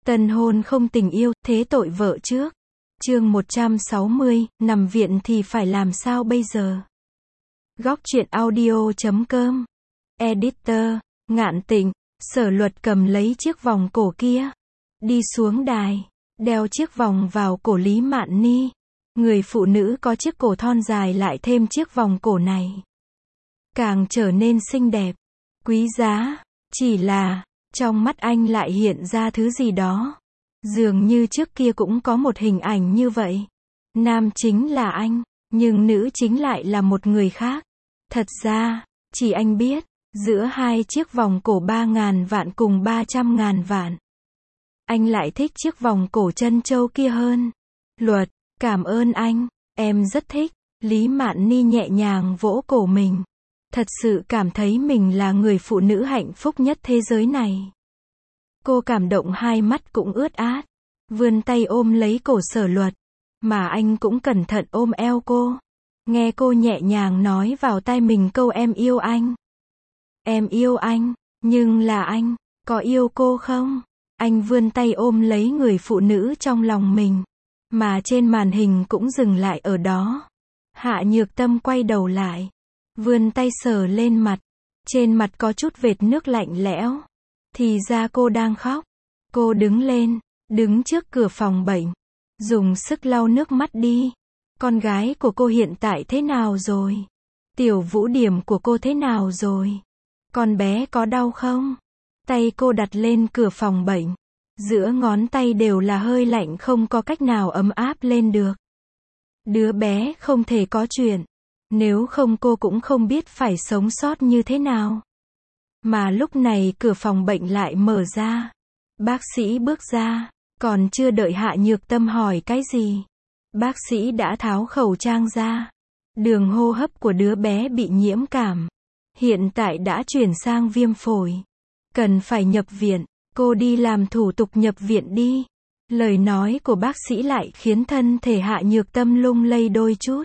Tân hôn không tình yêu, thế tội vợ trước. Chương 160, nằm viện thì phải làm sao bây giờ? Góc truyện audio.com. Editor, Ngạn Tịnh. Sở Luật cầm lấy chiếc vòng cổ kia, đi xuống đài, đeo chiếc vòng vào cổ Lý Mạn Ni. Người phụ nữ có chiếc cổ thon dài lại thêm chiếc vòng cổ này, càng trở nên xinh đẹp, quý giá. Chỉ là, trong mắt anh lại hiện ra thứ gì đó. Dường như trước kia cũng có một hình ảnh như vậy. Nam chính là anh, nhưng nữ chính lại là một người khác. Thật ra, chỉ anh biết, giữa hai chiếc vòng cổ 3.000 vạn cùng 300.000 vạn, anh lại thích chiếc vòng cổ trân châu kia hơn. Luật, cảm ơn anh, em rất thích. Lý Mạn Ni nhẹ nhàng vỗ cổ mình. Thật sự cảm thấy mình là người phụ nữ hạnh phúc nhất thế giới này. Cô cảm động, hai mắt cũng ướt át, vươn tay ôm lấy cổ Sở Luật, mà anh cũng cẩn thận ôm eo cô. Nghe cô nhẹ nhàng nói vào tai mình câu em yêu anh. Em yêu anh, nhưng là anh, có yêu cô không? Anh vươn tay ôm lấy người phụ nữ trong lòng mình, mà trên màn hình cũng dừng lại ở đó. Hạ Nhược Tâm quay đầu lại, vươn tay sờ lên mặt, trên mặt có chút vệt nước lạnh lẽo. Thì ra cô đang khóc. Cô đứng lên, đứng trước cửa phòng bệnh, dùng sức lau nước mắt đi. Con gái của cô hiện tại thế nào rồi? Tiểu Vũ Điểm của cô thế nào rồi? Con bé có đau không? Tay cô đặt lên cửa phòng bệnh, giữa ngón tay đều là hơi lạnh, không có cách nào ấm áp lên được. Đứa bé không thể có chuyện, nếu không cô cũng không biết phải sống sót như thế nào. Mà lúc này cửa phòng bệnh lại mở ra. Bác sĩ bước ra, còn chưa đợi Hạ Nhược Tâm hỏi cái gì, bác sĩ đã tháo khẩu trang ra. Đường hô hấp của đứa bé bị nhiễm cảm, hiện tại đã chuyển sang viêm phổi, cần phải nhập viện. Cô đi làm thủ tục nhập viện đi. Lời nói của bác sĩ lại khiến thân thể Hạ Nhược Tâm lung lay đôi chút.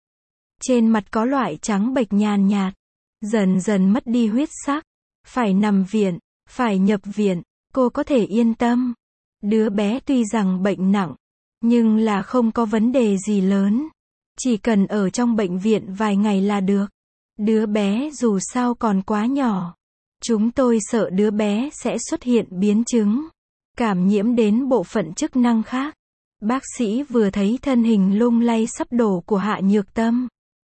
Trên mặt có loại trắng bệch nhàn nhạt, dần dần mất đi huyết sắc. Phải nằm viện, phải nhập viện, cô có thể yên tâm. Đứa bé tuy rằng bệnh nặng, nhưng là không có vấn đề gì lớn. Chỉ cần ở trong bệnh viện vài ngày là được. Đứa bé dù sao còn quá nhỏ. Chúng tôi sợ đứa bé sẽ xuất hiện biến chứng, cảm nhiễm đến bộ phận chức năng khác. Bác sĩ vừa thấy thân hình lung lay sắp đổ của Hạ Nhược Tâm,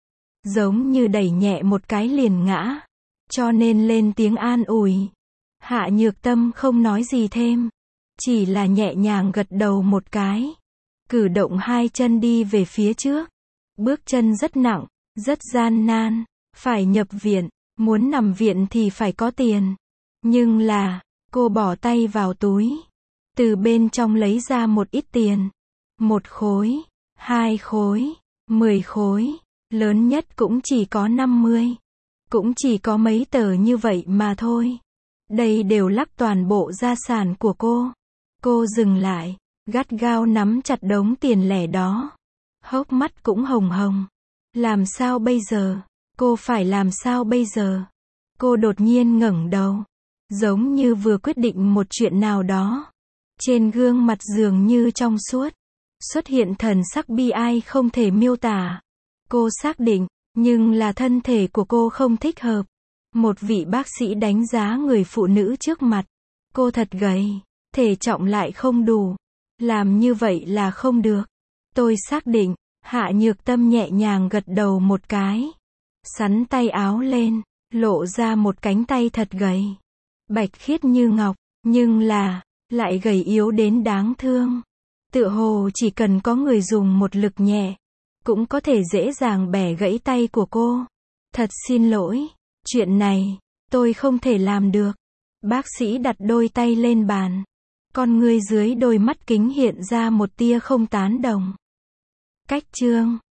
giống như đẩy nhẹ một cái liền ngã, cho nên lên tiếng an ủi. Hạ Nhược Tâm không nói gì thêm, chỉ là nhẹ nhàng gật đầu một cái, cử động hai chân đi về phía trước. Bước chân rất nặng, rất gian nan, phải nhập viện, muốn nằm viện thì phải có tiền. Nhưng là, cô bỏ tay vào túi, từ bên trong lấy ra một ít tiền. 1 khối, 2 khối, 10 khối, lớn nhất cũng chỉ có 50. Cũng chỉ có mấy tờ như vậy mà thôi. Đây đều lắc toàn bộ gia sản của cô. Cô dừng lại, gắt gao nắm chặt đống tiền lẻ đó. Hốc mắt cũng hồng hồng. Làm sao bây giờ? Cô phải làm sao bây giờ? Cô đột nhiên ngẩng đầu, giống như vừa quyết định một chuyện nào đó. Trên gương mặt dường như trong suốt, xuất hiện thần sắc bi ai không thể miêu tả. Cô xác định, nhưng là thân thể của cô không thích hợp. Một vị bác sĩ đánh giá người phụ nữ trước mặt. Cô thật gầy, thể trọng lại không đủ. Làm như vậy là không được. Tôi xác định. Hạ Nhược Tâm nhẹ nhàng gật đầu một cái, xắn tay áo lên, lộ ra một cánh tay thật gầy, bạch khiết như ngọc, nhưng là, lại gầy yếu đến đáng thương. Tựa hồ chỉ cần có người dùng một lực nhẹ, cũng có thể dễ dàng bẻ gãy tay của cô. Thật xin lỗi, chuyện này, tôi không thể làm được. Bác sĩ đặt đôi tay lên bàn, con ngươi dưới đôi mắt kính hiện ra một tia không tán đồng. Cách chương